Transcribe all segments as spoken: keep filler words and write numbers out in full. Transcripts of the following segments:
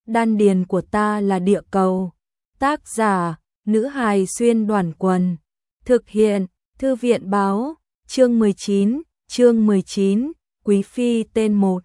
Đan điền của ta là địa cầu. Tác giả, nữ hài xuyên đoàn quần. Thực hiện, thư viện báo, chương mười chín, chương mười chín, quý phi tên một.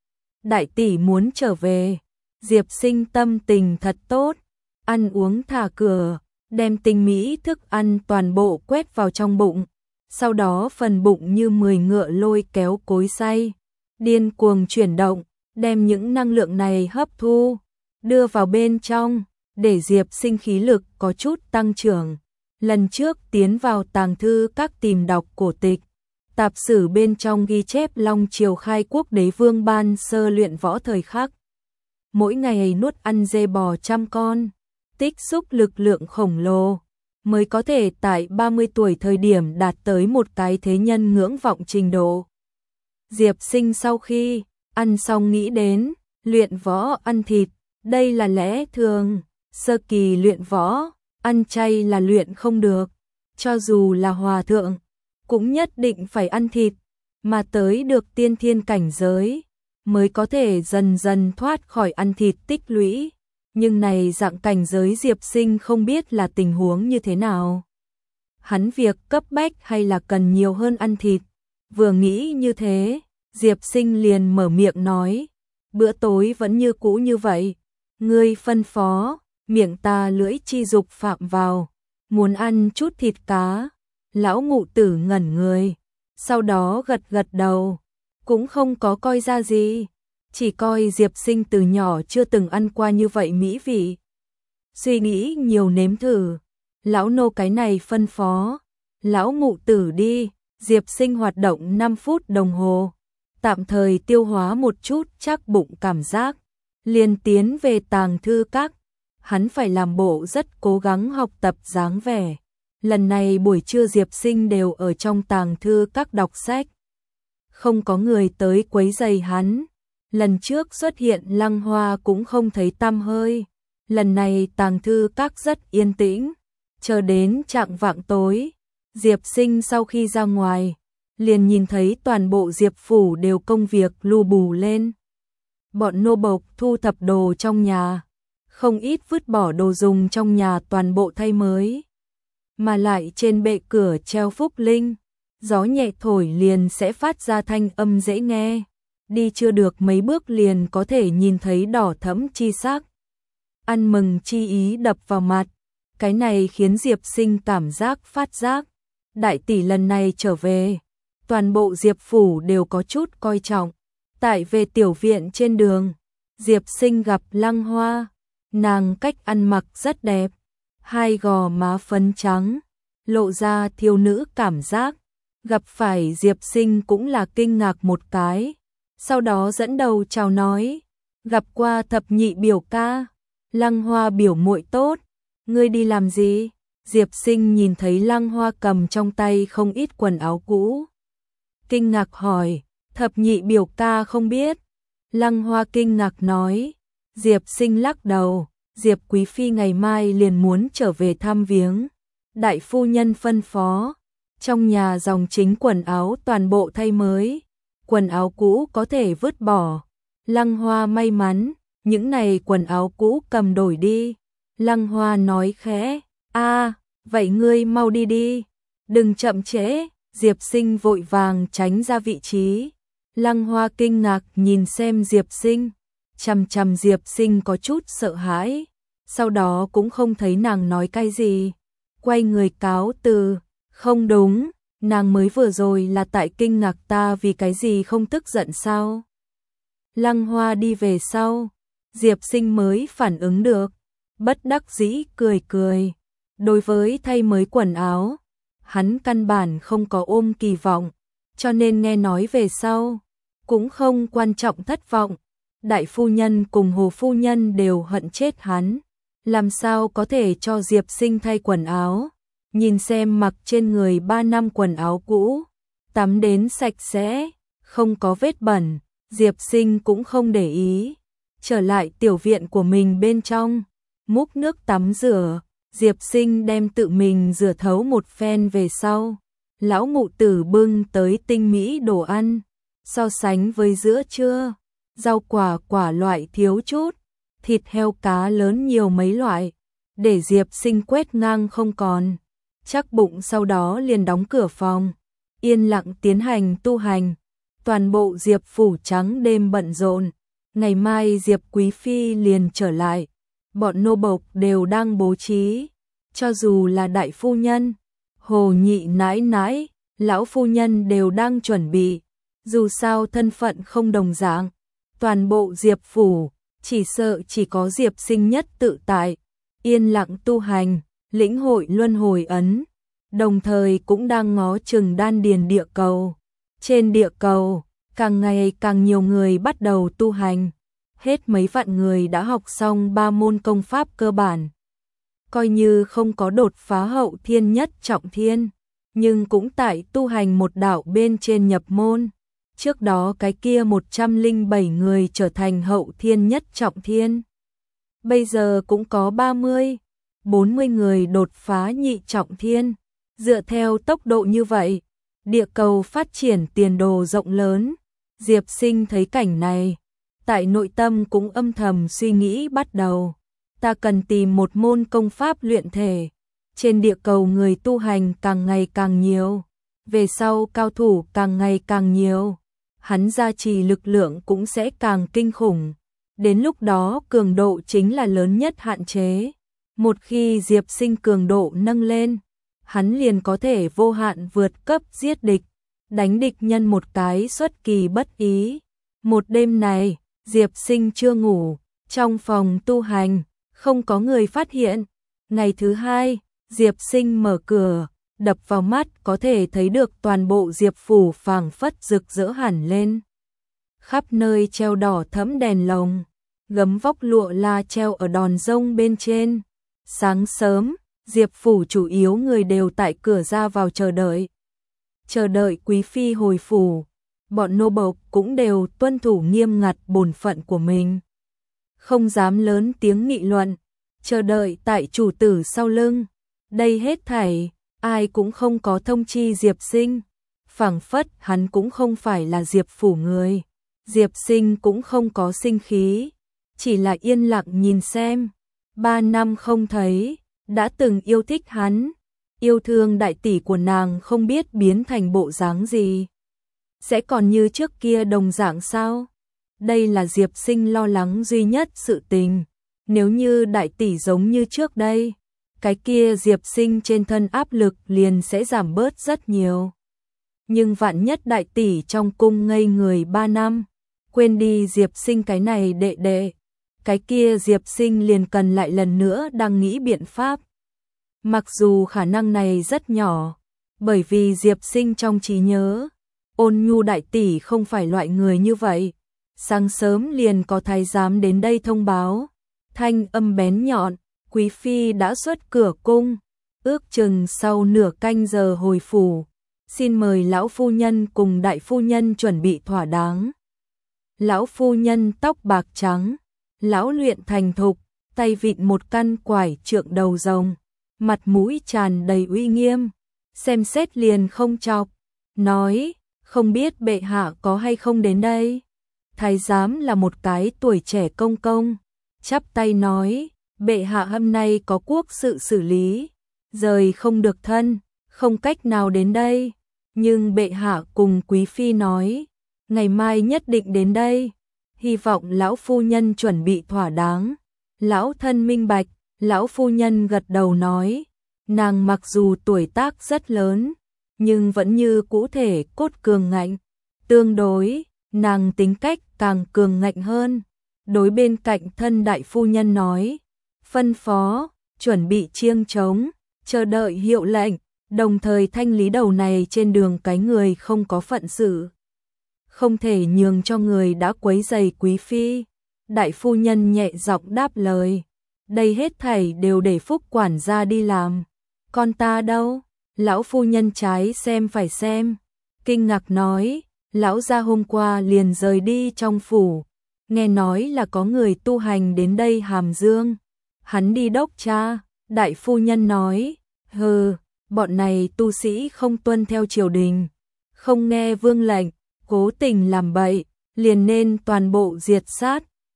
Đại tỷ muốn trở về, Diệp Sinh tâm tình thật tốt, ăn uống thả cửa, đem tinh mỹ thức ăn toàn bộ quét vào trong bụng, sau đó phần bụng như mười ngựa lôi kéo cối xay, điên cuồng chuyển động, đem những năng lượng này hấp thu, đưa vào bên trong, để Diệp Sinh khí lực có chút tăng trưởng. Lần trước tiến vào tàng thư các tìm đọc cổ tịch, tạp sử bên trong ghi chép Long Triều khai quốc đế vương ban sơ luyện võ thời khắc. Mỗi ngày nuốt ăn dê bò trăm con, tích xúc lực lượng khổng lồ, mới có thể tại ba mươi tuổi thời điểm đạt tới một cái thế nhân ngưỡng vọng trình độ. Diệp Sinh sau khi ăn xong nghĩ đến, luyện võ ăn thịt, đây là lẽ thường, sơ kỳ luyện võ, ăn chay là luyện không được, cho dù là hòa thượng, cũng nhất định phải ăn thịt, mà tới được tiên thiên cảnh giới, mới có thể dần dần thoát khỏi ăn thịt tích lũy. Nhưng này dạng cảnh giới Diệp Sinh không biết là tình huống như thế nào. Hắn việc cấp bách hay là cần nhiều hơn ăn thịt, vừa nghĩ như thế, Diệp Sinh liền mở miệng nói, bữa tối vẫn như cũ như vậy, ngươi phân phó, miệng ta lưỡi chi dục phạm vào, muốn ăn chút thịt cá. Lão ngụ tử ngẩn người, sau đó gật gật đầu, cũng không có coi ra gì, chỉ coi Diệp Sinh từ nhỏ chưa từng ăn qua như vậy mỹ vị. Suy nghĩ nhiều nếm thử, lão nô cái này phân phó, lão ngụ tử đi. Diệp Sinh hoạt động năm phút đồng hồ, tạm thời tiêu hóa một chút chắc bụng cảm giác, liền tiến về tàng thư các. Hắn phải làm bộ rất cố gắng học tập dáng vẻ. Lần này buổi trưa Diệp Sinh đều ở trong tàng thư các đọc sách, không có người tới quấy rầy hắn. Lần trước xuất hiện Lăng Hoa cũng không thấy tăm hơi. Lần này tàng thư các rất yên tĩnh, chờ đến chạng vạng tối, Diệp Sinh sau khi ra ngoài, liền nhìn thấy toàn bộ Diệp phủ đều công việc lu bù lên. Bọn nô bộc thu thập đồ trong nhà, không ít vứt bỏ đồ dùng trong nhà toàn bộ thay mới. Mà lại trên bệ cửa treo phúc linh, gió nhẹ thổi liền sẽ phát ra thanh âm dễ nghe, đi chưa được mấy bước liền có thể nhìn thấy đỏ thẫm chi sắc. Ăn mừng chi ý đập vào mặt, cái này khiến Diệp Sinh cảm giác phát giác, đại tỷ lần này trở về, toàn bộ Diệp phủ đều có chút coi trọng. Tại về tiểu viện trên đường, Diệp Sinh gặp Lăng Hoa, nàng cách ăn mặc rất đẹp, hai gò má phấn trắng, lộ ra thiếu nữ cảm giác. Gặp phải Diệp Sinh cũng là kinh ngạc một cái, sau đó dẫn đầu chào nói, gặp qua thập nhị biểu ca. Lăng Hoa biểu muội tốt, ngươi đi làm gì? Diệp Sinh nhìn thấy Lăng Hoa cầm trong tay không ít quần áo cũ, kinh ngạc hỏi, thập nhị biểu ca không biết? Lăng Hoa kinh ngạc nói. Diệp Sinh lắc đầu, Diệp quý phi ngày mai liền muốn trở về thăm viếng, đại phu nhân phân phó, trong nhà dòng chính quần áo toàn bộ thay mới, quần áo cũ có thể vứt bỏ. Lăng Hoa may mắn, những này quần áo cũ cầm đổi đi. Lăng Hoa nói khẽ, a, vậy ngươi mau đi đi, đừng chậm trễ. Diệp Sinh vội vàng tránh ra vị trí. Lăng Hoa kinh ngạc nhìn xem Diệp Sinh, chằm chằm Diệp Sinh có chút sợ hãi, sau đó cũng không thấy nàng nói cái gì, quay người cáo từ. Không đúng, nàng mới vừa rồi là tại kinh ngạc ta vì cái gì không tức giận sao? Lăng Hoa đi về sau, Diệp Sinh mới phản ứng được, bất đắc dĩ cười cười. Đối với thay mới quần áo, hắn căn bản không có ôm kỳ vọng, cho nên nghe nói về sau, cũng không quan trọng thất vọng. Đại phu nhân cùng Hồ phu nhân đều hận chết hắn, làm sao có thể cho Diệp Sinh thay quần áo? Nhìn xem mặc trên người ba năm quần áo cũ, tắm đến sạch sẽ, không có vết bẩn, Diệp Sinh cũng không để ý. Trở lại tiểu viện của mình bên trong, múc nước tắm rửa, Diệp Sinh đem tự mình rửa thấu một phen về sau. Lão mụ tử bưng tới tinh mỹ đồ ăn, so sánh với giữa trưa, rau quả quả loại thiếu chút, thịt heo cá lớn nhiều mấy loại, để Diệp Sinh quét ngang không còn. Chắc bụng sau đó liền đóng cửa phòng, yên lặng tiến hành tu hành. Toàn bộ Diệp phủ trắng đêm bận rộn, ngày mai Diệp Quý Phi liền trở lại, bọn nô bộc đều đang bố trí, cho dù là đại phu nhân, Hồ nhị nãi nãi, lão phu nhân đều đang chuẩn bị, dù sao thân phận không đồng dạng, toàn bộ Diệp phủ, chỉ sợ chỉ có Diệp Sinh nhất tự tại, yên lặng tu hành, lĩnh hội luân hồi ấn, đồng thời cũng đang ngó chừng đan điền địa cầu. Trên địa cầu, càng ngày càng nhiều người bắt đầu tu hành, hết mấy vạn người đã học xong ba môn công pháp cơ bản. Coi như không có đột phá hậu thiên nhất trọng thiên, nhưng cũng tại tu hành một đạo bên trên nhập môn. Trước đó cái kia một trăm lẻ bảy người trở thành hậu thiên nhất trọng thiên. Bây giờ cũng có ba mươi, bốn mươi người đột phá nhị trọng thiên. Dựa theo tốc độ như vậy, địa cầu phát triển tiền đồ rộng lớn. Diệp Sinh thấy cảnh này, tại nội tâm cũng âm thầm suy nghĩ bắt đầu. Ta cần tìm một môn công pháp luyện thể. Trên địa cầu người tu hành càng ngày càng nhiều, về sau cao thủ càng ngày càng nhiều, hắn gia trì lực lượng cũng sẽ càng kinh khủng. Đến lúc đó cường độ chính là lớn nhất hạn chế. Một khi Diệp Sinh cường độ nâng lên, hắn liền có thể vô hạn vượt cấp giết địch, đánh địch nhân một cái xuất kỳ bất ý. Một đêm này, Diệp Sinh chưa ngủ, trong phòng tu hành, không có người phát hiện. Ngày thứ hai, Diệp Sinh mở cửa, đập vào mắt có thể thấy được toàn bộ Diệp phủ phảng phất rực rỡ hẳn lên. Khắp nơi treo đỏ thẫm đèn lồng, gấm vóc lụa la treo ở đòn rông bên trên. Sáng sớm, Diệp phủ chủ yếu người đều tại cửa ra vào chờ đợi. Chờ đợi quý phi hồi phủ, bọn nô bộc cũng đều tuân thủ nghiêm ngặt bổn phận của mình. Không dám lớn tiếng nghị luận, chờ đợi tại chủ tử sau lưng. Đây hết thảy, ai cũng không có thông chi Diệp Sinh. Phảng phất hắn cũng không phải là Diệp phủ người. Diệp Sinh cũng không có sinh khí, chỉ là yên lặng nhìn xem. Ba năm không thấy, đã từng yêu thích hắn, yêu thương đại tỷ của nàng không biết biến thành bộ dáng gì. Sẽ còn như trước kia đồng dạng sao? Đây là Diệp Sinh lo lắng duy nhất sự tình. Nếu như đại tỷ giống như trước đây, cái kia Diệp Sinh trên thân áp lực liền sẽ giảm bớt rất nhiều. Nhưng vạn nhất đại tỷ trong cung ngây người ba năm, quên đi Diệp Sinh cái này đệ đệ, cái kia Diệp Sinh liền cần lại lần nữa đang nghĩ biện pháp. Mặc dù khả năng này rất nhỏ, bởi vì Diệp Sinh trong trí nhớ, Ôn Nhu đại tỷ không phải loại người như vậy. Sáng sớm liền có thái giám đến đây thông báo, thanh âm bén nhọn, quý phi đã xuất cửa cung, ước chừng sau nửa canh giờ hồi phủ, xin mời lão phu nhân cùng đại phu nhân chuẩn bị thỏa đáng. Lão phu nhân tóc bạc trắng, lão luyện thành thục, tay vịn một căn quải trượng đầu rồng, mặt mũi tràn đầy uy nghiêm, xem xét liền không chọc, nói, không biết bệ hạ có hay không đến đây. Thái giám là một cái tuổi trẻ công công, chắp tay nói, bệ hạ hôm nay có quốc sự xử lý, rời không được thân, không cách nào đến đây, nhưng bệ hạ cùng quý phi nói, ngày mai nhất định đến đây, hy vọng lão phu nhân chuẩn bị thỏa đáng. Lão thân minh bạch, lão phu nhân gật đầu nói, nàng mặc dù tuổi tác rất lớn, nhưng vẫn như cũ thể cốt cường ngạnh, tương đối, nàng tính cách càng cường ngạnh hơn. Đối bên cạnh thân đại phu nhân nói, phân phó, chuẩn bị chiêng trống, chờ đợi hiệu lệnh, đồng thời thanh lý đầu này trên đường cái người không có phận sự. Không thể nhường cho người đã quấy rầy quý phi. Đại phu nhân nhẹ giọng đáp lời, đây hết thảy đều để Phúc quản gia đi làm. Con ta đâu? Lão phu nhân trái xem phải xem, kinh ngạc nói, lão gia hôm qua liền rời đi trong phủ, nghe nói là có người tu hành đến đây Hàm Dương, hắn đi đốc tra. Đại phu nhân nói, hừ, bọn này tu sĩ không tuân theo triều đình, không nghe vương lệnh, cố tình làm bậy, liền nên toàn bộ diệt sát.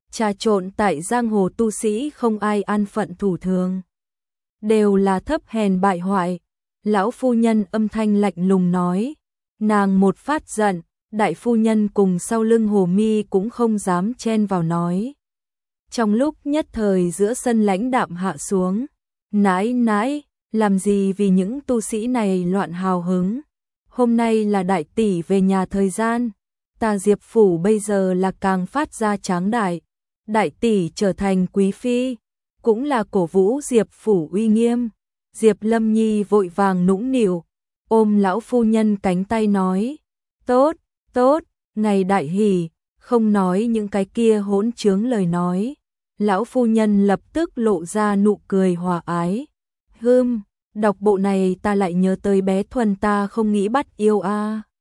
trà trộn tại giang hồ tu sĩ không ai an phận thủ thường, đều là thấp hèn bại hoại. Lão phu nhân âm thanh lạnh lùng nói, nàng một phát giận, đại phu nhân cùng sau lưng Hồ Mi cũng không dám chen vào nói. Trong lúc nhất thời giữa sân lãnh đạm hạ xuống, nãi nãi, làm gì vì những tu sĩ này loạn hào hứng. Hôm nay là đại tỷ về nhà thời gian, ta Diệp phủ bây giờ là càng phát ra tráng đại. Đại tỷ trở thành quý phi, cũng là cổ vũ Diệp phủ uy nghiêm. Diệp Lâm Nhi vội vàng nũng nịu, ôm lão phu nhân cánh tay nói, tốt, tốt, ngày đại hỷ, không nói những cái kia hỗn trướng lời nói. Lão phu nhân lập tức lộ ra nụ cười hòa ái. Hừm, đọc bộ này ta lại nhớ tới bé Thuần ta không nghĩ bắt yêu a. À.